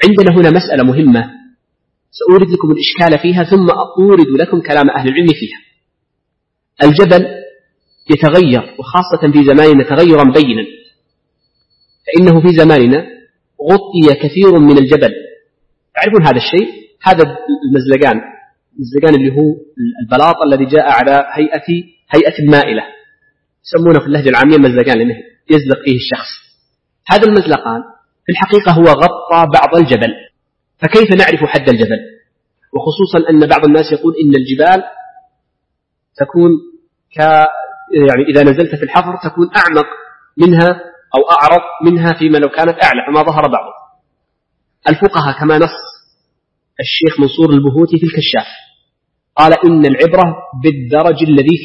عندنا هنا مسألة مهمة سأورد لكم الإشكال فيها ثم أورد لكم كلام أهل العلم فيها. الجبل يتغير، وخاصة في زماننا تغيرا بينا، فإنه في زماننا غطي كثير من الجبل. تعرفون هذا الشيء؟ هذا المزلقان اللي هو البلاط الذي جاء على هيئة المائلة، يسمونه في اللهجة العامية مزلقان لأنه يزلق فيه الشخص. هذا المزلقان في الحقيقة هو غطى بعض الجبل. فكيف نعرف حد الجبل؟ وخصوصا أن بعض الناس يقول إن الجبال تكون يعني إذا نزلت في الحفر تكون أعمق منها أو أعرض منها فيما لو كانت أعلى، فما ظهر بعضه. الفقهاء كما نص الشيخ منصور البهوتي في الكشاف قال إن العبرة بالدرج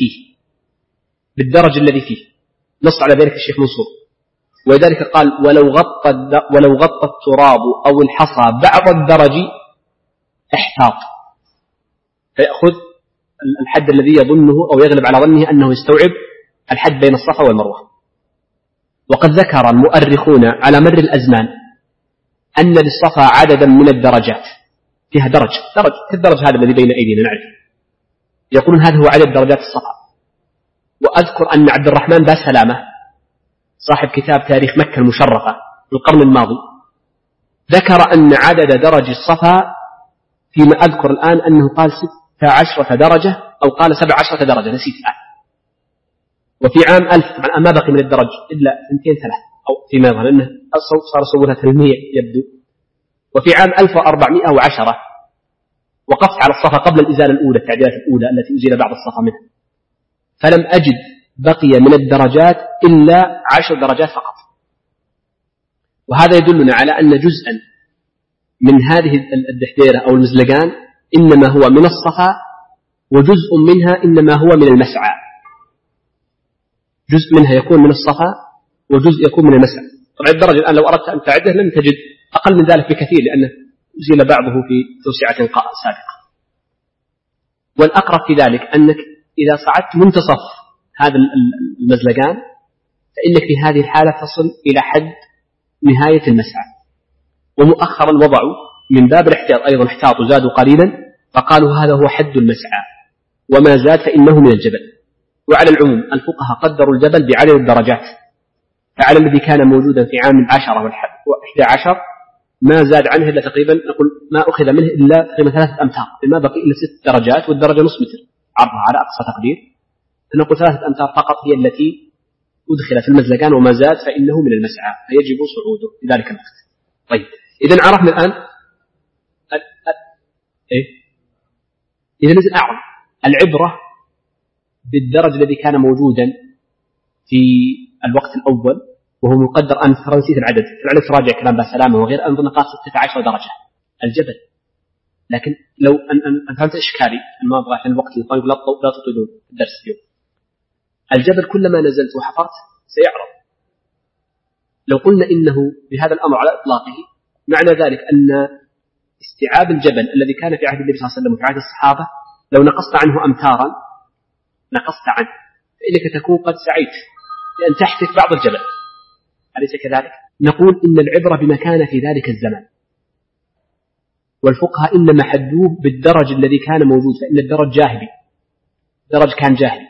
الذي فيه، نص على ذلك الشيخ منصور. ولذلك قال ولو غطى التراب أو الحصى بعض الدرج احتاط، فيأخذ الحد الذي يظنه أو يغلب على ظنه أنه يستوعب الحد بين الصفا والمروة. وقد ذكر المؤرخون على مر الأزمان أن للصفا عددا من الدرجات، فيها درج كالدرج هذا الذي بين أيدينا نعرف، يقولون هذا هو عدد درجات الصفا. وأذكر أن عبد الرحمن باسلامة صاحب كتاب تاريخ مكة المشرفة في القرن الماضي ذكر أن عدد درج الصفا فيما أذكر الآن أنه قال 16 درجة أو قال 17 درجة، نسيت الآن. وفي عام 1000 طبعا ما بقي من الدرج إلا 2-3 أو فيما يظهر أنه صار صورة 800 يبدو. وفي عام 1410 وقفت على الصفا قبل الإزالة الأولى، التعديلات الأولى التي أزيل بعض الصفا منها، فلم أجد بقي من الدرجات إلا 10 درجات فقط. وهذا يدلنا على أن جزءا من هذه الدحديرة أو المزلقان إنما هو من الصفا، وجزء منها إنما هو من المسعى. جزء منها يكون من الصفا وجزء يكون من المسعى. طبعا الدرجة الآن لو أردت أن تعده لن تجد أقل من ذلك بكثير، لأنه أزيل بعضه في توسعة سابقة. والأقرب في ذلك أنك إذا صعدت منتصف هذا المزلقان فإنك في هذه الحالة تصل إلى حد نهاية المسعى. ومؤخرا وضعوا من باب الاحتياط أيضا احتاطوا زادوا قليلا فقالوا هذا هو حد المسعى، وما زاد فإنه من الجبل. وعلى العموم الفقهاء قدروا الجبل بعدد الدرجات، فعلى الذي كان موجودا في عام 10 و11 ما زاد عنه إلا تقريبا نقول ما أخذ منه إلا تقريبا 3 أمتار، ما بقي إلا 6 درجات، والدرجة نصف متر عرضها على أقصى تقدير، فنقول 3 أمتار فقط هي التي أدخل في المزلقان، وما زاد فإنه من المسعى فيجب صعوده في ذلك الوقت. طيب إذن عرفنا الآن إذا نزل أعرض العبرة بالدرج الذي كان موجودا في الوقت الأول، وهو مقدر أن فرنسية العدد تراجع كلام باسلامة وغير أن نقاط 16 درجة الجبل. لكن لو أن فهمت إشكالي ما أبغى عشان الوقت يطول لا تطولون الدرس اليوم. الجبل كلما نزلت وحفرت سيعرض. لو قلنا إنه بهذا الأمر على إطلاقه معنى ذلك أن استيعاب الجبل الذي كان في عهد النبي صلى الله عليه وسلم وفي عهد الصحابة لو نقصت عنه أمتارا نقصت عنه فإنك تكون قد سعيت لأن تحتك بعض الجبل، أليس كذلك؟ نقول إن العبرة بما كان في ذلك الزمان، والفقهاء إنما حدوه بالدرج الذي كان موجود، فإن الدرج جاهلي، درج كان جاهلي.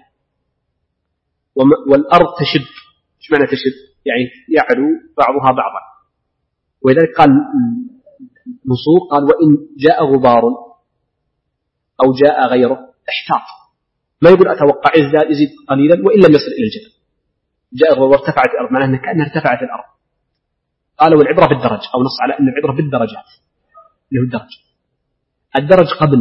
والأرض تشب، إيش معنى تشب؟ يعني يعلو بعضها بعضا. ولذلك قال منصور قال وإن جاء غبار أو جاء غيره احتاط، ما يقول أتوقع يزيد قليلا وإن لم يصل إلى الجبل. جاء الغبار وارتفعت الأرض معناه أنها كأنها ارتفعت الأرض. قال والعبرة بالدرج، أو نص على أن العبرة بالدرجات اللي هو الدرج قبل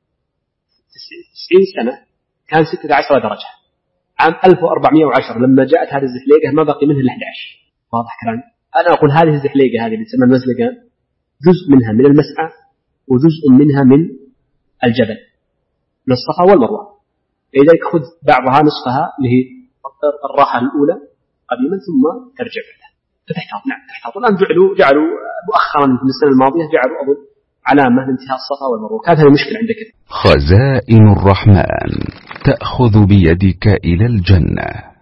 90 سنة كان 16 درجة. عام 1410 لما جاءت هذه الزحليقة ما بقي منها إلا 11. واضح كلام؟ أنا أقول هذه الزحليقة هذه اللي تسمى المزلقة جزء منها من المسعى وجزء منها من الجبل من الصفا والمروة. لذلك خذ بعضها نصفها اللي هي الراحة الأولى قديما ثم ترجع بعدها فتحتاط. نعم تحتاط. الآن جعلوا مؤخرا في السنة الماضية جعلوا أظن علامة لانتهاء الصفا والمروة. كانت هذه مشكلة عندك. خزائن الرحمن تأخذ بيدك إلى الجنة.